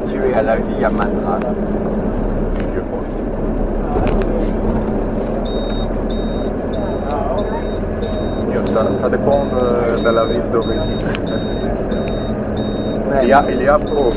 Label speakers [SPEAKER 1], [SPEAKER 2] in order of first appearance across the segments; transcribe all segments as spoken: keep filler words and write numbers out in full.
[SPEAKER 1] habitué à la vie à Madras, je pense. Ça, ça dépend de, de la ville d'origine. Il y a, il y a trop.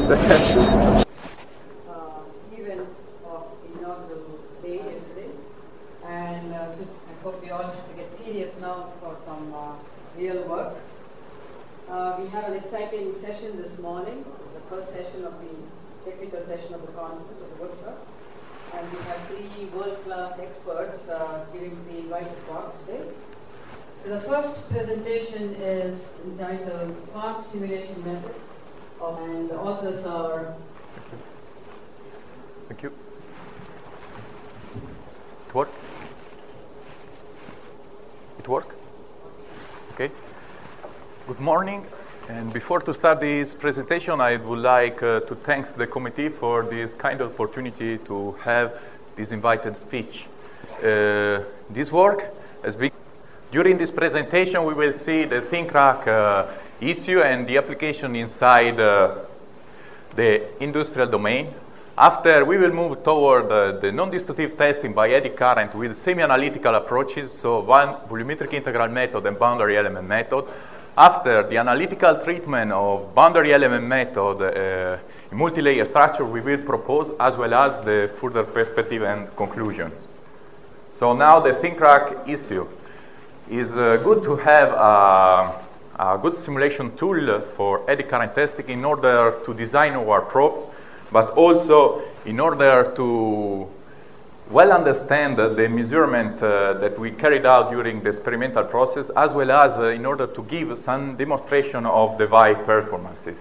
[SPEAKER 2] Real work. Uh, we have an exciting session this morning, the first session of the technical session of the conference, of the workshop. And we have three world-class experts uh, giving the invited talks today. So the first presentation is entitled Fast Simulation Method, and the authors are...
[SPEAKER 1] Thank you. It work? It work? Okay. Good morning, and before to start this presentation, I would like uh, to thank the committee for this kind of opportunity to have this invited speech. Uh, this work has been, during this presentation we will see the ThinkRAC uh, issue and the application inside uh, the industrial domain. After, we will move toward uh, the non-destructive testing by eddy current with semi-analytical approaches, so one volumetric integral method and boundary element method. After the analytical treatment of boundary element method uh, in multi-layer structure, we will propose as well as the further perspective and conclusions. So now the ThinkRAC issue is uh, good to have a, a good simulation tool for eddy current testing in order to design our probes, but also in order to well understand uh, the measurement uh, that we carried out during the experimental process, as well as uh, in order to give some demonstration of the device performances.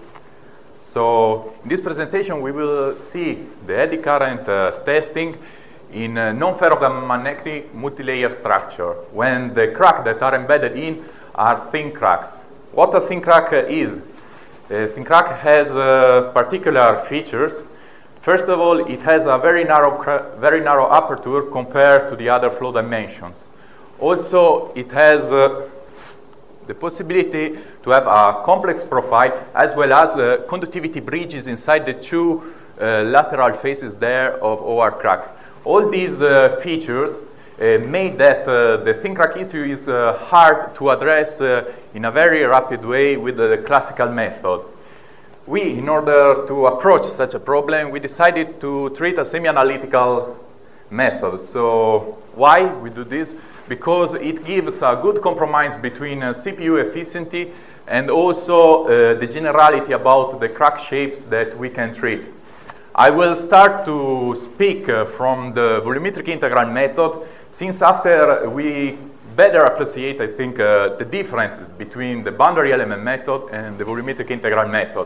[SPEAKER 1] So in this presentation we will see the eddy current uh, testing in uh, non-ferromagnetic multi-layer structure, when the cracks that are embedded in are thin cracks. What a thin crack uh, is? Uh, ThinkRAC has uh, particular features. First of all, it has a very narrow, very narrow aperture compared to the other flow dimensions. Also, it has uh, the possibility to have a complex profile as well as uh, conductivity bridges inside the two uh, lateral faces there of our crack. All these uh, features uh, made that uh, the ThinkRAC issue is uh, hard to address uh, in a very rapid way with the classical method. We, in order to approach such a problem, we decided to treat a semi-analytical method. So why we do this? Because it gives a good compromise between uh, C P U efficiency and also uh, the generality about the crack shapes that we can treat. I will start to speak uh, from the volumetric integral method, since after we better appreciate, I think, uh, the difference between the boundary element method and the volumetric integral method.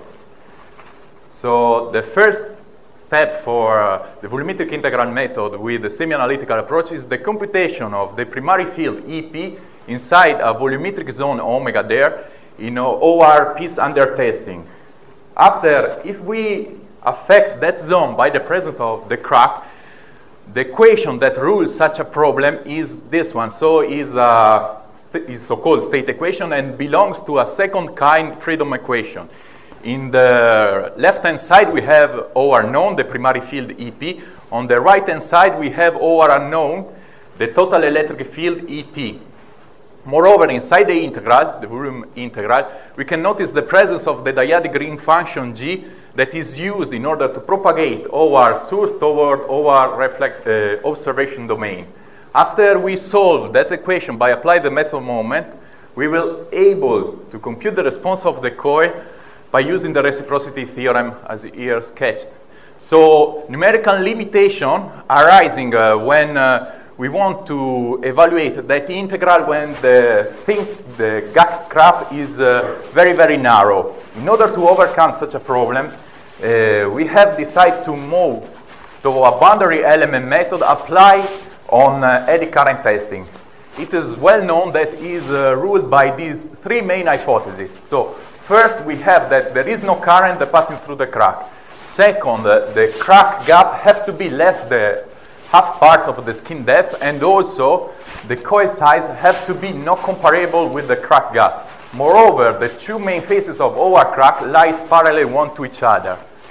[SPEAKER 1] So the first step for uh, the volumetric integral method with the semi-analytical approach is the computation of the primary field E P inside a volumetric zone omega there in O R piece under testing. After, if we affect that zone by the presence of the crack, the equation that rules such a problem is this one. So is a is so-called state equation and belongs to a second kind freedom equation. In the left-hand side, we have our known, the primary field E P. On the right-hand side, we have our unknown, the total electric field E T. Moreover, inside the integral, the volume integral, we can notice the presence of the dyadic Green function G that is used in order to propagate our source toward our reflect, uh, observation domain. After we solve that equation by applying the method moment, we will able to compute the response of the coil by using the reciprocity theorem as here sketched. So numerical limitation arising uh, when uh, we want to evaluate that integral when the thing, the gap graph is uh, very, very narrow. In order to overcome such a problem, uh, we have decided to move to a boundary element method applied on uh, eddy current testing. It is well known that is uh, ruled by these three main hypotheses. So first, we have that there is no current passing through the crack. Second, uh, the crack gap has to be less than half part of the skin depth, and also the coil size has to be not comparable with the crack gap. Moreover, the two main faces of our crack lies parallel one to each other. So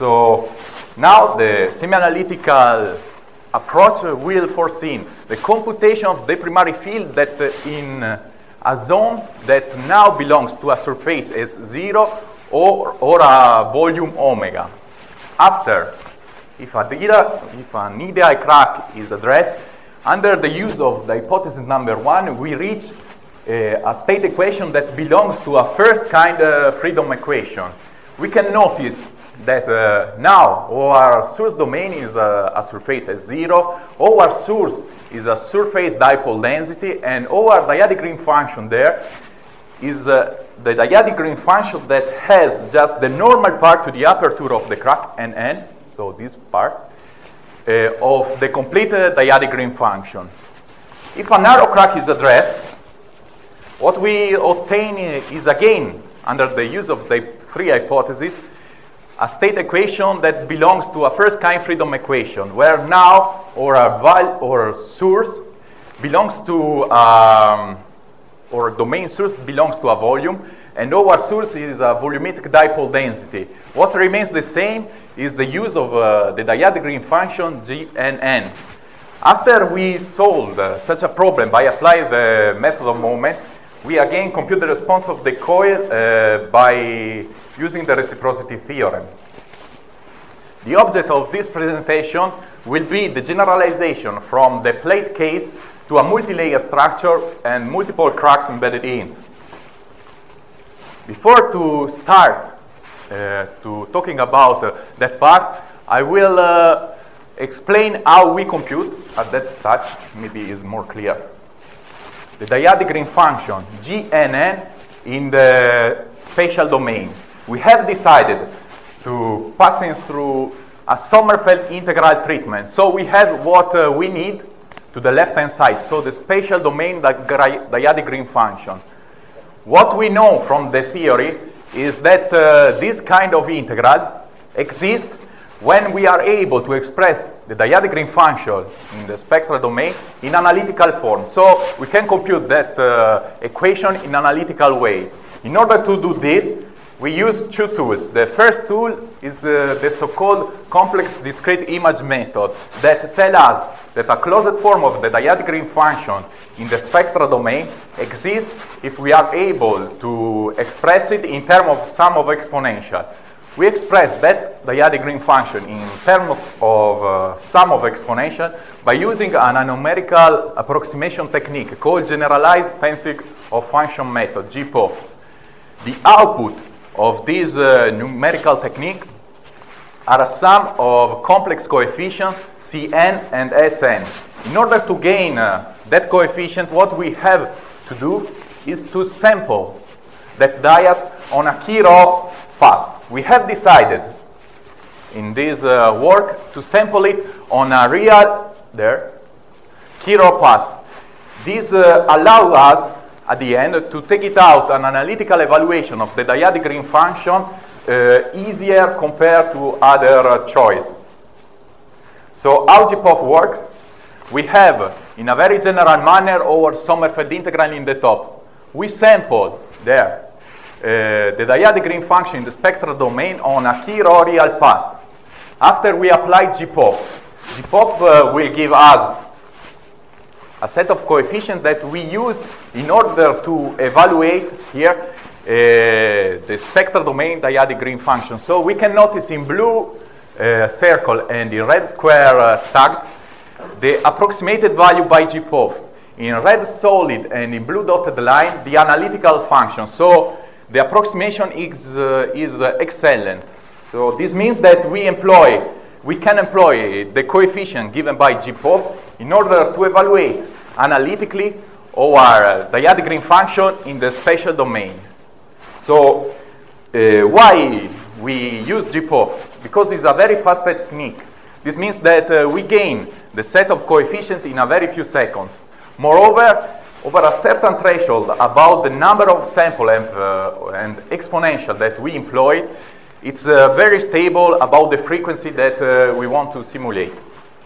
[SPEAKER 1] So now the semi-analytical approach will foresee the computation of the primary field that uh, in uh, a zone that now belongs to a surface S zero or, or a volume omega. After, if, a data, if an E D I crack is addressed, under the use of the hypothesis number one, we reach uh, a state equation that belongs to a first kind of freedom equation. We can notice that uh, now our source domain is a, a surface S zero, our source is a surface dipole density, and our dyadic green function there is uh, the dyadic green function that has just the normal part to the aperture of the crack, N N, so this part, uh, of the completed dyadic green function. If a narrow crack is addressed, what we obtain is again, under the use of the free hypothesis, a state equation that belongs to a first kind freedom equation, where now our val or source belongs to um, or domain source belongs to a volume, and our source is a volumetric dipole density. What remains the same is the use of uh, the dyadic green function G N N. After we solved uh, such a problem by applying the method of moment, we again compute the response of the coil uh, by using the reciprocity theorem. The object of this presentation will be the generalization from the plate case to a multi-layer structure and multiple cracks embedded in. Before to start uh, to talking about uh, that part, I will uh, explain how we compute at that stage, maybe is more clear. The dyadic green function G N N in the spatial domain. We have decided to passing through a Sommerfeld integral treatment. So we have what uh, we need to the left-hand side. So the spatial domain, the dyadic green function. What we know from the theory is that uh, this kind of integral exists when we are able to express the dyadic green function in the spectral domain in analytical form. So we can compute that uh, equation in analytical way. In order to do this, we use two tools. The first tool is uh, the so-called complex discrete image method that tells us that a closed form of the dyadic green function in the spectral domain exists if we are able to express it in terms of sum of exponential. We express that dyadic green function in terms of uh, sum of exponential by using an numerical approximation technique called generalized pencil of function method, G P O F. The output of this uh, numerical technique are a sum of complex coefficients Cn and Sn. In order to gain uh, that coefficient, what we have to do is to sample that dyad on a Kirov path. We have decided in this uh, work to sample it on a real there Kirov path. This uh, allows us at the end to take it out an analytical evaluation of the dyadic green function uh, easier compared to other uh, choice. So how G P O F works? We have in a very general manner our Sommerfeld integral in the top. We sample there uh, the dyadic green function in the spectral domain on a Kirov real path. After we apply G P O F, G P O F uh, will give us a set of coefficients that we use in order to evaluate here uh, the spectral domain dyadic green function. So we can notice in blue uh, circle and in red square uh, tagged the approximated value by G P O F. In red solid and in blue dotted line, the analytical function. So the approximation is, uh, is uh, excellent. So this means that we employ, we can employ the coefficient given by G P O F in order to evaluate analytically our dyadic green function in the spatial domain. So uh, why we use G P O F? Because it's a very fast technique. This means that uh, we gain the set of coefficients in a very few seconds. Moreover, over a certain threshold about the number of samples and, uh, and exponential that we employ, it's uh, very stable about the frequency that uh, we want to simulate.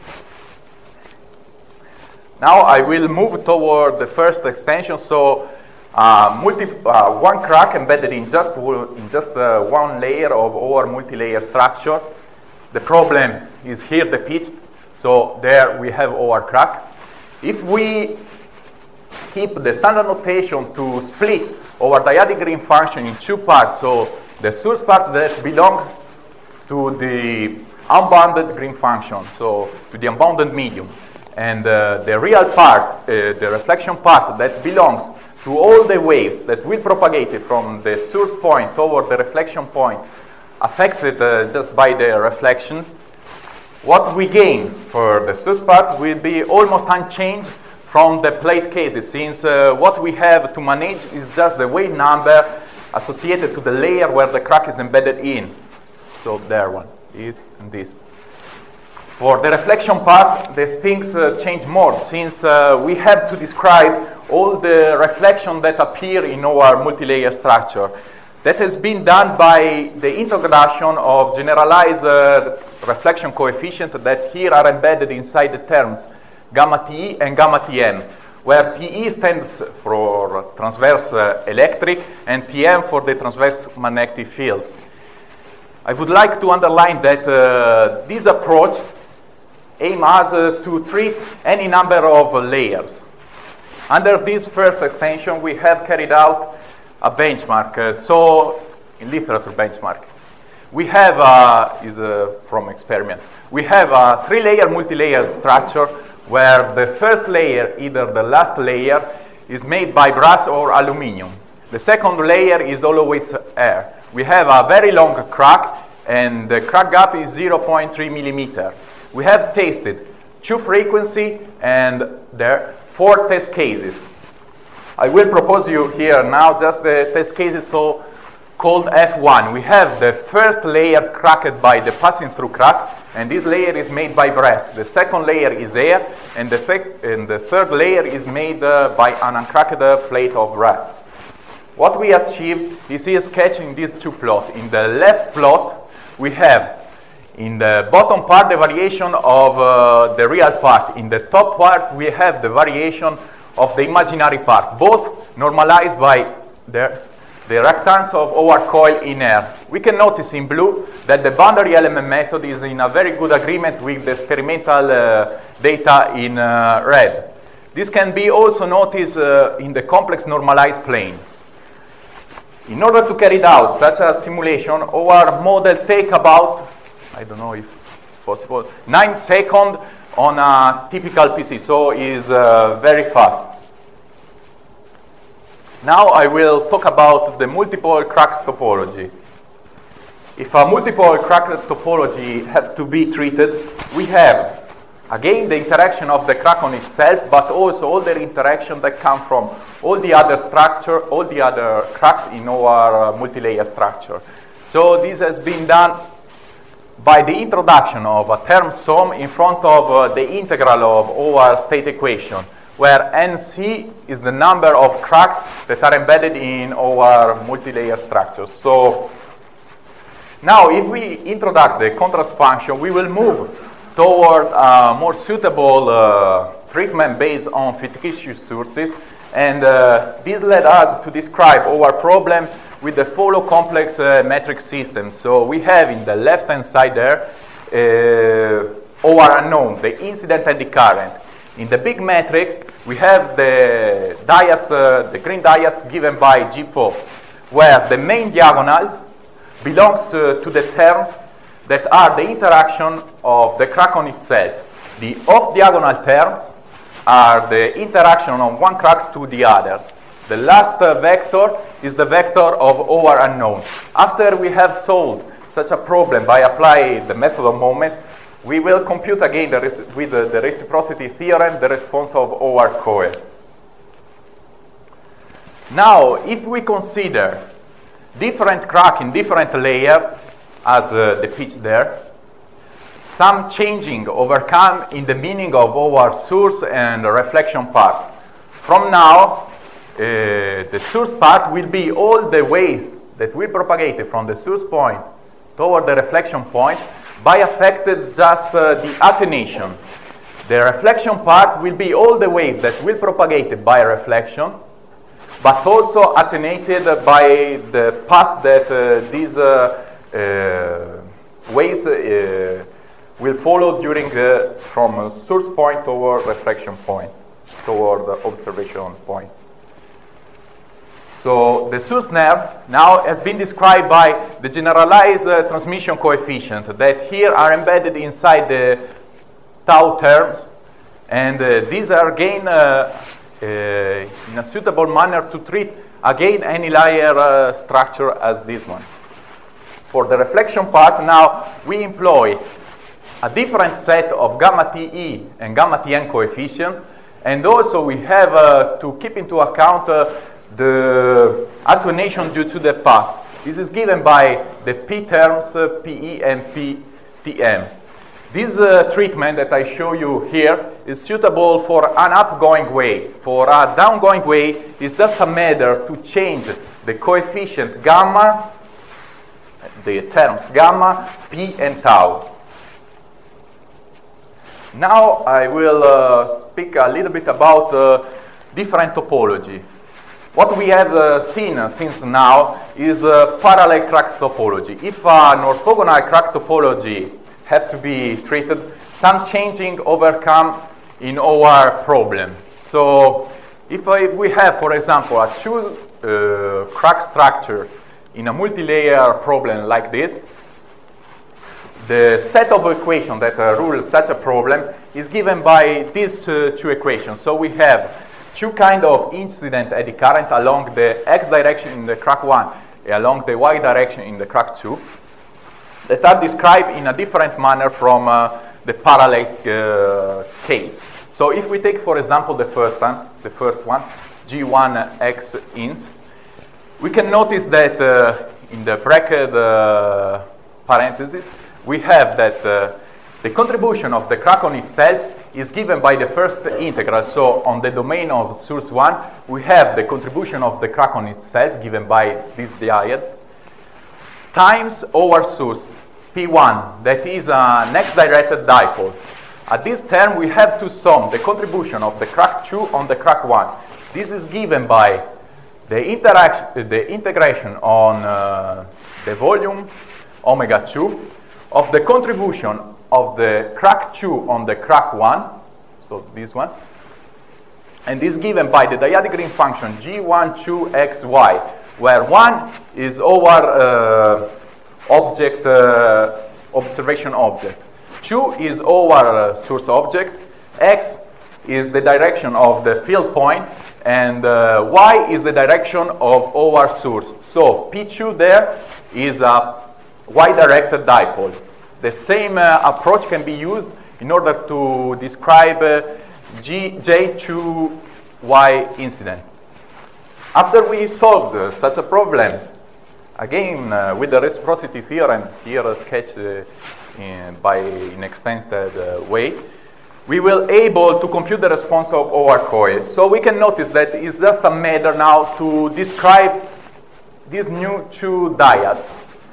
[SPEAKER 1] Now I will move toward the first extension. So uh, multi, uh, one crack embedded in just, in just uh, one layer of our multi-layer structure the problem is here depicted. So there we have our crack. If we keep the standard notation to split our dyadic green function in two parts, so the source part that belongs to the unbounded green function, so to the unbounded medium, and uh, the real part, uh, the reflection part that belongs to all the waves that will propagate from the source point toward the reflection point affected uh, just by the reflection, what we gain for the source part will be almost unchanged from the plate cases, since uh, what we have to manage is just the wave number associated to the layer where the crack is embedded in. So there one, this and this. For the reflection part, the things uh, change more, since uh, we have to describe all the reflection that appear in our multilayer structure. That has been done by the introduction of generalized uh, reflection coefficient that here are embedded inside the terms gamma T E and gamma T M, where T E stands for transverse uh, electric and T M for the transverse magnetic fields. I would like to underline that uh, this approach aims uh, to treat any number of uh, layers. Under this first extension, we have carried out a benchmark. Uh, so, in literature benchmark, we have, uh, is uh, from experiment, we have a three-layer multi-layer structure where the first layer, either the last layer, is made by brass or aluminum. The second layer is always air. We have a very long crack, and the crack gap is zero point three millimeter. We have tested two frequency and there four test cases. I will propose you here now just the test cases so called F one. We have the first layer cracked by the passing through crack, and this layer is made by brass. The second layer is air, and the, and the third layer is made uh, by an uncracked uh, plate of brass. What we achieved is here sketched in these two plots. In the left plot, we have in the bottom part the variation of uh, the real part. In the top part, we have the variation of the imaginary part, both normalized by the, the reactance of our coil in air. We can notice in blue that the boundary element method is in a very good agreement with the experimental uh, data in uh, red. This can be also noticed uh, in the complex normalized plane. In order to carry out such a simulation, our model take about, I don't know if it's possible, nine seconds on a typical P C, so is uh, very fast. Now I will talk about the multiple cracks topology. If a multiple crack topology has to be treated, we have again the interaction of the crack on itself, but also all the interaction that come from all the other structure, all the other cracks in our uh, multi-layer structure. So this has been done by the introduction of a term sum in front of uh, the integral of our state equation, where N C is the number of cracks that are embedded in our multi-layer structure. So now if we introduce the contrast function, we will move toward a more suitable uh, treatment based on fictitious sources, and uh, this led us to describe our problem with the follow complex uh, metric system. So we have in the left hand side there uh, our unknown, the incident and the current. In the big matrix, we have the diodes, uh, the green diodes given by G P O, where the main diagonal belongs uh, to the terms that are the interaction of the crack on itself. The off-diagonal terms are the interaction of one crack to the others. The last uh, vector is the vector of our unknown. After we have solved such a problem by applying the method of moment, we will compute again the with the, the reciprocity theorem the response of our coil. Now, if we consider different crack in different layers, as uh, depicted there, some changing overcome in the meaning of our source and reflection part. From now, uh, the source part will be all the ways that will propagate from the source point toward the reflection point by affected just uh, the attenuation. The reflection part will be all the waves that will propagate by reflection, but also attenuated by the path that uh, these uh, Uh, waves uh, will follow during the, from a source point toward reflection point, toward the observation point. So the source nerve now has been described by the generalized uh, transmission coefficient that here are embedded inside the tau terms, and uh, these are again uh, uh, in a suitable manner to treat again any layer uh, structure as this one. For the reflection part now we employ a different set of gamma T E and gamma T N coefficient, and also we have uh, to keep into account uh, the attenuation due to the path. This is given by the P terms, uh, P E and P T M. This uh, treatment that I show you here is suitable for an upgoing wave. For a downgoing wave, it's just a matter to change the coefficient gamma, the terms gamma, P, and tau. Now I will uh, speak a little bit about uh, different topology. What we have uh, seen uh, since now is uh, parallel crack topology. If an orthogonal crack topology have to be treated, some changing overcome in our problem. So if I, we have, for example, a two uh, crack structure in a multi-layer problem like this, the set of equations that uh, rule such a problem is given by these uh, two equations. So we have two kind of incident eddy current along the x direction in the crack one and along the y direction in the crack two that are described in a different manner from uh, the parallel uh, case. So if we take, for example, the first one, the first one, G one X ins, we can notice that uh, in the bracket uh, parentheses, we have that uh, the contribution of the crack on itself is given by the first integral. So on the domain of source one, we have the contribution of the crack on itself given by this dyad times our source P one, that is an x-directed dipole. At this term, we have to sum the contribution of the crack two on the crack one. This is given by the interaction, the integration on uh, the volume omega two of the contribution of the crack two on the crack one, so this one, and this is given by the dyadic green function G one two X Y, where one is our uh, object, uh, observation object, two is our uh, source object, X is the direction of the field point, and uh, Y is the direction of our source. So P two there is a y-directed dipole. The same uh, approach can be used in order to describe uh, G, J two Y incident. After we solved uh, such a problem, again uh, with the reciprocity theorem here sketched uh, in, by an extended uh, way, we will able to compute the response of our coil. So we can notice that it's just a matter now to describe these new two dyads.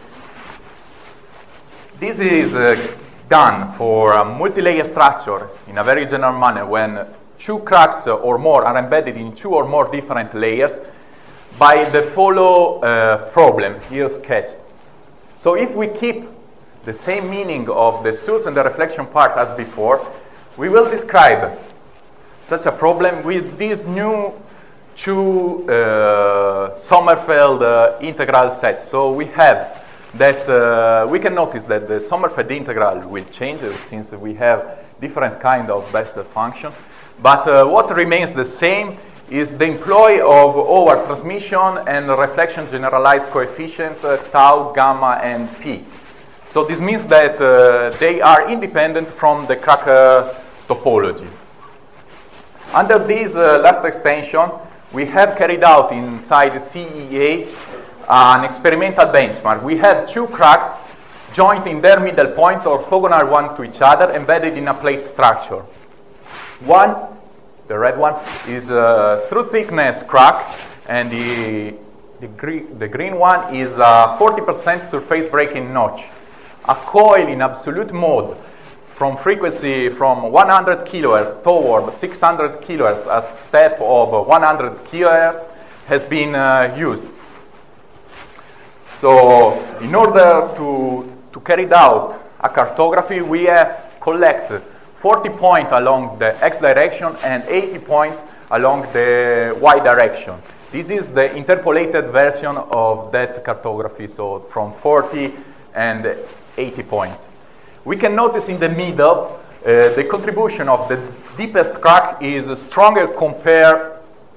[SPEAKER 1] This is uh, done for a multi-layer structure in a very general manner when two cracks uh, or more are embedded in two or more different layers by the follow uh, problem here sketched. So if we keep the same meaning of the source and the reflection part as before, we will describe such a problem with these new two uh, Sommerfeld uh, integral sets. So we have that uh, we can notice that the Sommerfeld integral will change since we have different kind of Bessel function. But uh, what remains the same is the employ of our transmission and reflection generalized coefficients uh, tau, gamma, and p. So this means that uh, they are independent from the crack uh, topology. Under this uh, last extension, we have carried out inside C E A an experimental benchmark. We have two cracks joined in their middle points orthogonal one to each other, embedded in a plate structure. One, the red one, is a through thickness crack, and the, the, gre the green one is a forty percent surface breaking notch. A coil in absolute mode from frequency from one hundred kilohertz toward six hundred kilohertz, a step of one hundred kilohertz has been uh, used. So in order to to carry out a cartography, we have collected forty points along the x direction and eighty points along the y direction. This is the interpolated version of that cartography, so from forty and eighty points. We can notice in the middle uh, the contribution of the deepest crack is stronger compared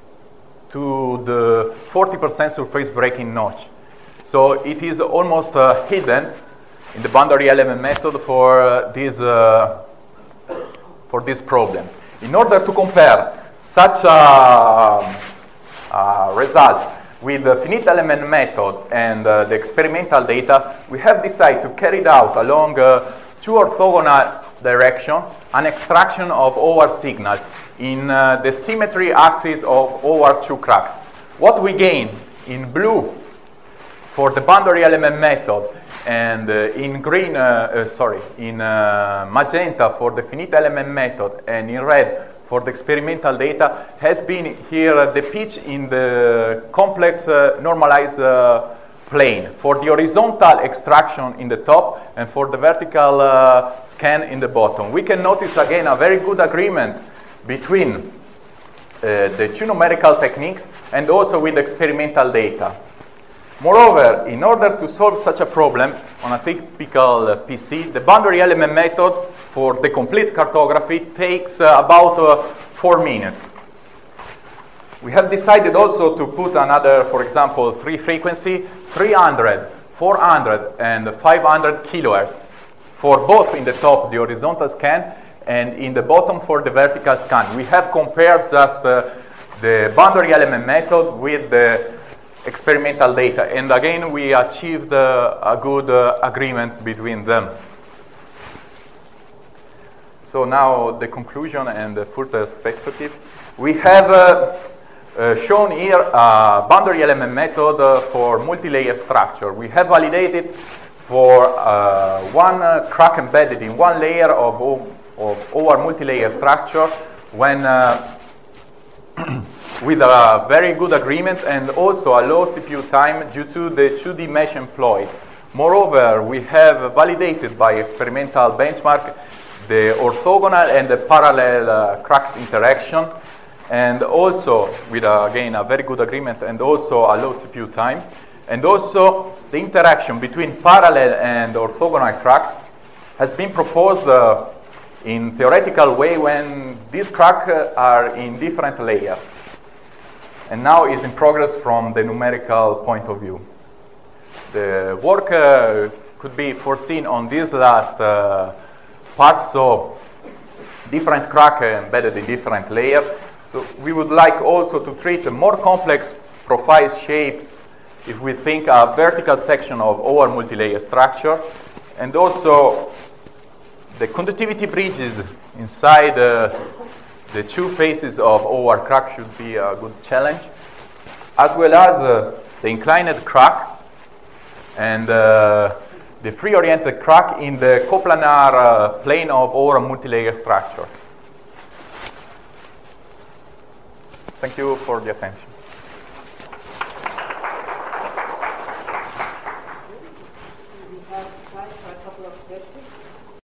[SPEAKER 1] to the forty percent surface breaking notch. So it is almost uh, hidden in the boundary element method for uh, this uh, for this problem. In order to compare such a uh, result with the finite element method and uh, the experimental data, we have decided to carry it out along uh, two orthogonal directions an extraction of our signal in uh, the symmetry axis of our two cracks. What we gain in blue for the boundary element method and uh, in green, uh, uh, sorry, in uh, magenta for the finite element method and in red for the experimental data has been here uh, the pitch in the complex uh, normalized uh, plane for the horizontal extraction in the top and for the vertical uh, scan in the bottom. We can notice again a very good agreement between uh, the two numerical techniques and also with experimental data. Moreover, in order to solve such a problem on a typical uh, P C, the boundary element method for the complete cartography takes uh, about uh, four minutes. We have decided also to put another, for example, three frequency, three hundred, four hundred, and five hundred kilohertz for both in the top, the horizontal scan, and in the bottom for the vertical scan. We have compared just uh, the boundary element method with the experimental data, and again we achieved uh, a good uh, agreement between them. So now the conclusion and the further perspective. We have uh, uh, shown here a boundary element method uh, for multi-layer structure. We have validated for uh, one uh, crack embedded in one layer of, of our multi-layer structure when uh, with a very good agreement and also a low C P U time due to the two D mesh employed. Moreover, we have validated by experimental benchmark the orthogonal and the parallel uh, cracks interaction, and also with uh, again a very good agreement and also a low C P U time, and also the interaction between parallel and orthogonal cracks has been proposed uh, in theoretical way when these cracks uh, are in different layers, and now is in progress from the numerical point of view. The work uh, could be foreseen on this last uh, part, so different crack embedded in different layers. So we would like also to treat a more complex profile shapes if we think a vertical section of our multi-layer structure, and also the conductivity bridges inside uh, the two faces of our crack should be a good challenge, as well as uh, the inclined crack and uh, the free-oriented crack in the coplanar uh, plane of our multi-layer structure. Thank you for the attention.